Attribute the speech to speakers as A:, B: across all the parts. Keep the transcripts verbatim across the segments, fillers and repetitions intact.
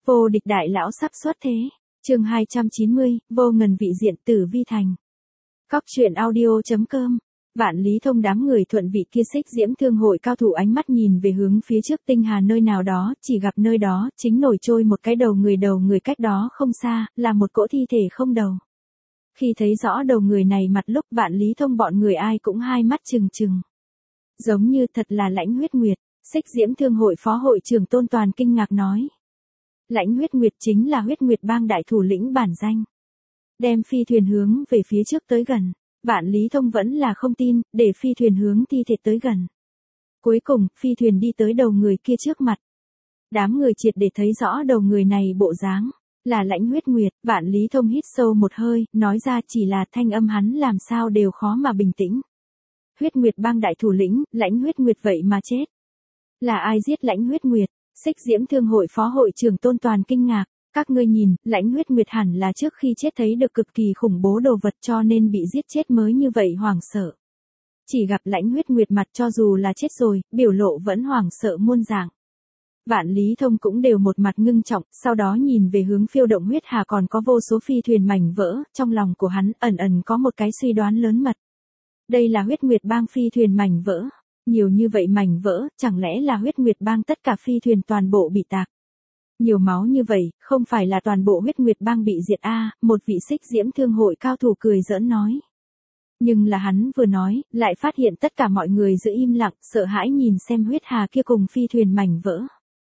A: Vô địch đại lão sắp xuất thế. Chương hai trăm chín mươi, vô ngần vị diện Tử Vi thành. Cóc truyện audio chấm com. Vạn Lý Thông đám người thuận vị kia xích diễm thương hội cao thủ ánh mắt nhìn về hướng phía trước tinh hà nơi nào đó, chỉ gặp nơi đó chính nổi trôi một cái đầu người đầu người cách đó không xa, là một cỗ thi thể không đầu. Khi thấy rõ đầu người này mặt lúc Vạn Lý Thông bọn người ai cũng hai mắt trừng trừng. Giống như thật là Lãnh Huyết Nguyệt, xích diễm thương hội phó hội trưởng Tôn Toàn kinh ngạc nói. Lãnh Huyết Nguyệt chính là Huyết Nguyệt bang đại thủ lĩnh bản danh. Đem phi thuyền hướng về phía trước tới gần. Vạn Lý Thông vẫn là không tin, để phi thuyền hướng thi thể tới gần. Cuối cùng, phi thuyền đi tới đầu người kia trước mặt. Đám người triệt để thấy rõ đầu người này bộ dáng. Là Lãnh Huyết Nguyệt. Vạn Lý Thông hít sâu một hơi, nói ra chỉ là thanh âm hắn làm sao đều khó mà bình tĩnh. Huyết Nguyệt bang đại thủ lĩnh, Lãnh Huyết Nguyệt vậy mà chết. Là ai giết Lãnh Huyết Nguyệt? Xích diễm thương hội phó hội trưởng Tôn Toàn kinh ngạc. Các ngươi nhìn, Lãnh Huyết Nguyệt hẳn là trước khi chết thấy được cực kỳ khủng bố đồ vật cho nên bị giết chết mới như vậy hoảng sợ. Chỉ gặp Lãnh Huyết Nguyệt mặt cho dù là chết rồi, biểu lộ vẫn hoảng sợ muôn dạng. Vạn Lý Thông cũng đều một mặt ngưng trọng, sau đó nhìn về hướng phiêu động huyết hà còn có vô số phi thuyền mảnh vỡ, trong lòng của hắn ẩn ẩn có một cái suy đoán lớn mật. Đây là Huyết Nguyệt bang phi thuyền mảnh vỡ. Nhiều như vậy mảnh vỡ, chẳng lẽ là Huyết Nguyệt bang tất cả phi thuyền toàn bộ bị tạc. Nhiều máu như vậy, không phải là toàn bộ Huyết Nguyệt bang bị diệt a? À, một vị xích diễm thương hội cao thủ cười giỡn nói. Nhưng là hắn vừa nói, lại phát hiện tất cả mọi người giữ im lặng, sợ hãi nhìn xem huyết hà kia cùng phi thuyền mảnh vỡ.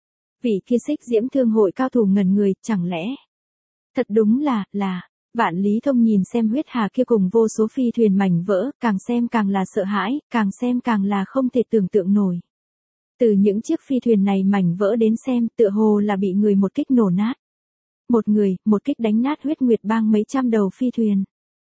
A: Vị kia xích diễm thương hội cao thủ ngẩn người, chẳng lẽ? Thật đúng là, là, Vạn Lý Thông nhìn xem huyết hà kia cùng vô số phi thuyền mảnh vỡ, càng xem càng là sợ hãi, càng xem càng là không thể tưởng tượng nổi. Từ những chiếc phi thuyền này mảnh vỡ đến xem, tựa hồ là bị người một kích nổ nát. Một người, một kích đánh nát Huyết Nguyệt bang mấy trăm đầu phi thuyền.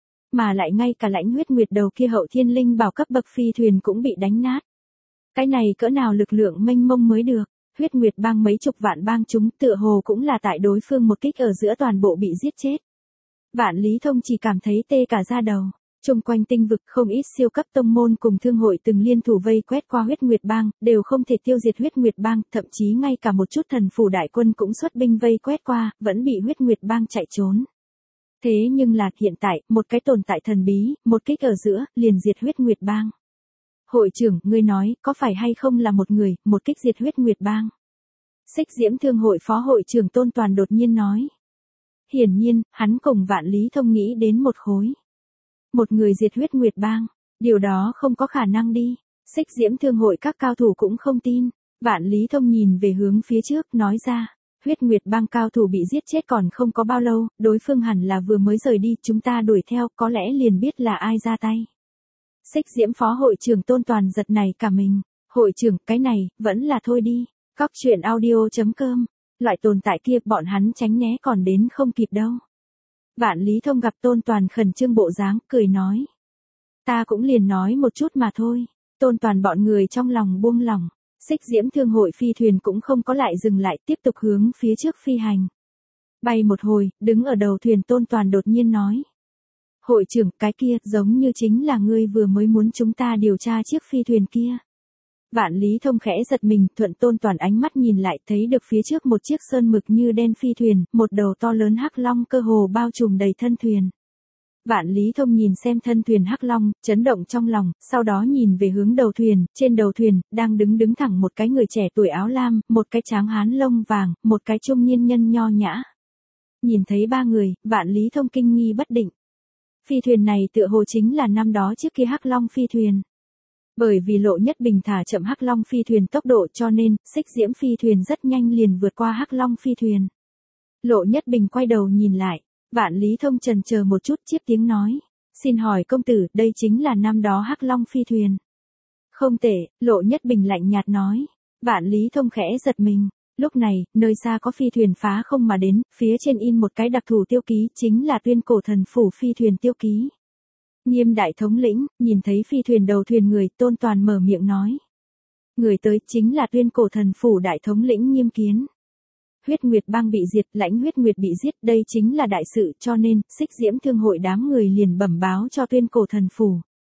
A: Mà lại ngay cả Lãnh Huyết Nguyệt đầu kia hậu thiên linh bảo cấp bậc phi thuyền cũng bị đánh nát. Cái này cỡ nào lực lượng mênh mông mới được, Huyết Nguyệt bang mấy chục vạn bang chúng tựa hồ cũng là tại đối phương một kích ở giữa toàn bộ bị giết chết. Vạn Lý Thông chỉ cảm thấy tê cả da đầu. Trung quanh tinh vực không ít siêu cấp tông môn cùng thương hội từng liên thủ vây quét qua Huyết Nguyệt bang, đều không thể tiêu diệt Huyết Nguyệt bang, thậm chí ngay cả một chút thần phủ đại quân cũng xuất binh vây quét qua, vẫn bị Huyết Nguyệt bang chạy trốn. Thế nhưng là hiện tại, một cái tồn tại thần bí, một kích ở giữa, liền diệt Huyết Nguyệt bang. Hội trưởng, ngươi nói, có phải hay không là một người, một kích diệt Huyết Nguyệt bang? Xích diễm thương hội phó hội trưởng Tôn Toàn đột nhiên nói. Hiển nhiên, hắn cùng Vạn Lý Thông nghĩ đến một khối. Một người diệt Huyết Nguyệt bang, điều đó không có khả năng đi. Xích diễm thương hội các cao thủ cũng không tin. Vạn Lý Thông nhìn về hướng phía trước, nói ra. Huyết Nguyệt bang cao thủ bị giết chết còn không có bao lâu, đối phương hẳn là vừa mới rời đi, chúng ta đuổi theo, có lẽ liền biết là ai ra tay. Xích diễm phó hội trưởng Tôn Toàn giật này cả mình. Hội trưởng, cái này, vẫn là thôi đi. Cóc truyện audio chấm com. Loại tồn tại kia bọn hắn tránh né còn đến không kịp đâu. Vạn Lý Thông gặp Tôn Toàn khẩn trương bộ dáng, cười nói. Ta cũng liền nói một chút mà thôi. Tôn Toàn bọn người trong lòng buông lỏng. Xích diễm thương hội phi thuyền cũng không có lại dừng lại, tiếp tục hướng phía trước phi hành. Bay một hồi, đứng ở đầu thuyền Tôn Toàn đột nhiên nói. Hội trưởng, cái kia, giống như chính là ngươi vừa mới muốn chúng ta điều tra chiếc phi thuyền kia. Vạn Lý Thông khẽ giật mình, thuận Tôn Toàn ánh mắt nhìn lại thấy được phía trước một chiếc sơn mực như đen phi thuyền, một đầu to lớn hắc long cơ hồ bao trùm đầy thân thuyền. Vạn Lý Thông nhìn xem thân thuyền hắc long, chấn động trong lòng, sau đó nhìn về hướng đầu thuyền, trên đầu thuyền, đang đứng đứng thẳng một cái người trẻ tuổi áo lam, một cái tráng hán lông vàng, một cái trung niên nhân nho nhã. Nhìn thấy ba người, Vạn Lý Thông kinh nghi bất định. Phi thuyền này tựa hồ chính là năm đó trước kia hắc long phi thuyền. Bởi vì Lộ Nhất Bình thả chậm hắc long phi thuyền tốc độ cho nên, xích diễm phi thuyền rất nhanh liền vượt qua hắc long phi thuyền. Lộ Nhất Bình quay đầu nhìn lại, Vạn Lý Thông chần chờ một chút chiếp tiếng nói. Xin hỏi công tử, đây chính là năm đó hắc long phi thuyền. Không tệ, Lộ Nhất Bình lạnh nhạt nói. Vạn Lý Thông khẽ giật mình. Lúc này, nơi xa có phi thuyền phá không mà đến, phía trên in một cái đặc thù tiêu ký, chính là Tuyên Cổ Thần Phủ phi thuyền tiêu ký. Nghiêm đại thống lĩnh, nhìn thấy phi thuyền đầu thuyền người, Tôn Toàn mở miệng nói. Người tới chính là Tuyên Cổ Thần Phủ đại thống lĩnh Nghiêm Kiến. Huyết Nguyệt bang bị diệt, Lãnh Huyết Nguyệt bị giết, đây chính là đại sự cho nên, xích diễm thương hội đám người liền bẩm báo cho Tuyên Cổ Thần Phủ.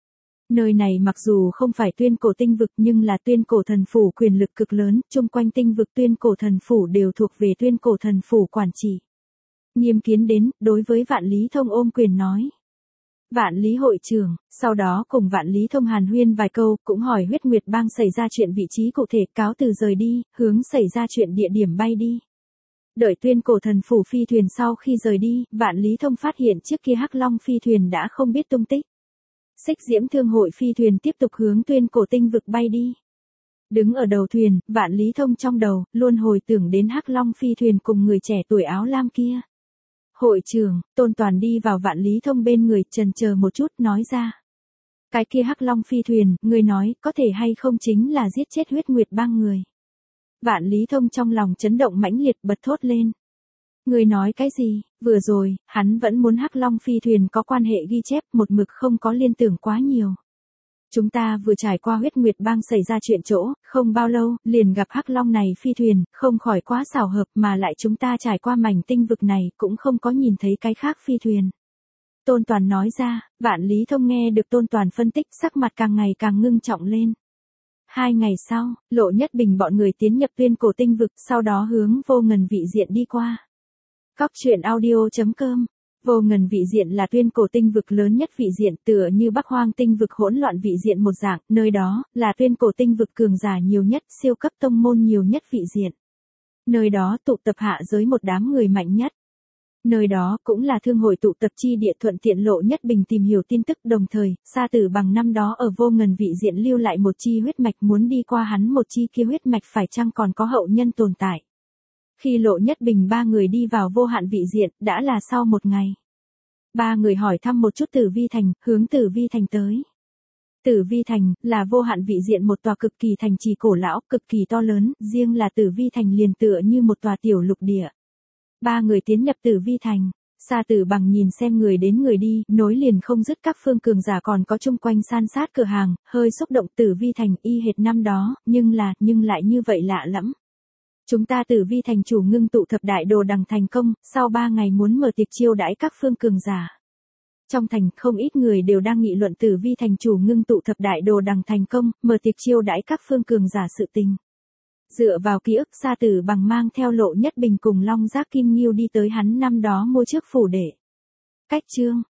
A: Nơi này mặc dù không phải tuyên cổ tinh vực nhưng là tuyên cổ thần phủ quyền lực cực lớn, chung quanh tinh vực tuyên cổ thần phủ đều thuộc về tuyên cổ thần phủ quản trị. Nghiêm Kiến đến, đối với Vạn Lý Thông ôm quyền nói. Vạn Lý hội trưởng, sau đó cùng Vạn Lý Thông hàn huyên vài câu, cũng hỏi huyết nguyệt bang xảy ra chuyện vị trí cụ thể, cáo từ rời đi, hướng xảy ra chuyện địa điểm bay đi. Đợi tuyên cổ thần phủ phi thuyền sau khi rời đi, Vạn Lý Thông phát hiện trước kia Hắc Long phi thuyền đã không biết tung tích. Xích Diễm Thương hội phi thuyền tiếp tục hướng tuyên cổ tinh vực bay đi. Đứng ở đầu thuyền, Vạn Lý Thông trong đầu, luôn hồi tưởng đến Hắc Long phi thuyền cùng người trẻ tuổi áo lam kia. Hội trưởng, Tôn Toàn đi vào Vạn Lý Thông bên người, chần chờ một chút, nói ra. Cái kia Hắc Long phi thuyền, người nói, có thể hay không chính là giết chết huyết nguyệt bang người. Vạn Lý Thông trong lòng chấn động mãnh liệt, bật thốt lên. Người nói cái gì? Vừa rồi, hắn vẫn muốn Hắc Long phi thuyền có quan hệ ghi chép, một mực không có liên tưởng quá nhiều. Chúng ta vừa trải qua huyết nguyệt bang xảy ra chuyện chỗ, không bao lâu, liền gặp Hắc Long này phi thuyền, không khỏi quá xảo hợp mà lại chúng ta trải qua mảnh tinh vực này cũng không có nhìn thấy cái khác phi thuyền. Tôn Toàn nói ra, Vạn Lý Thông nghe được Tôn Toàn phân tích, sắc mặt càng ngày càng ngưng trọng lên. Hai ngày sau, Lộ Nhất Bình bọn người tiến nhập tuyên cổ tinh vực, sau đó hướng Vô Ngần vị diện đi qua. Cóc truyện audio chấm com. Vô Ngần vị diện là tuyên cổ tinh vực lớn nhất vị diện, tựa như Bắc Hoang tinh vực hỗn loạn vị diện một dạng, nơi đó là tuyên cổ tinh vực cường giả nhiều nhất, siêu cấp tông môn nhiều nhất vị diện. Nơi đó tụ tập hạ giới một đám người mạnh nhất. Nơi đó cũng là thương hội tụ tập chi địa, thuận tiện Lộ Nhất Bình tìm hiểu tin tức, đồng thời, Sa Tử Bằng năm đó ở Vô Ngần vị diện lưu lại một chi huyết mạch, muốn đi qua hắn một chi kia huyết mạch phải chăng còn có hậu nhân tồn tại. Khi Lộ Nhất Bình ba người đi vào Vô Hạn vị diện, đã là sau một ngày. Ba người hỏi thăm một chút Tử Vi Thành, hướng Tử Vi Thành tới. Tử Vi Thành là Vô Hạn vị diện một tòa cực kỳ thành trì cổ lão, cực kỳ to lớn, riêng là Tử Vi Thành liền tựa như một tòa tiểu lục địa. Ba người tiến nhập Tử Vi Thành. Sa Tử Bằng nhìn xem người đến người đi, nối liền không dứt các phương cường giả còn có chung quanh san sát cửa hàng, hơi xúc động. Tử Vi Thành y hệt năm đó, nhưng là, nhưng lại như vậy lạ lẫm. Chúng ta Tử Vi Thành chủ ngưng tụ thập đại đồ đằng thành công, sau ba ngày muốn mở tiệc chiêu đãi các phương cường giả. Trong thành, không ít người đều đang nghị luận Tử Vi Thành chủ ngưng tụ thập đại đồ đằng thành công, mở tiệc chiêu đãi các phương cường giả sự tình. Dựa vào ký ức, Sa Tử Bằng mang theo Lộ Nhất Bình cùng Long Giác Kim Nghiêu đi tới hắn năm đó mua trước phủ đệ. Cách chương,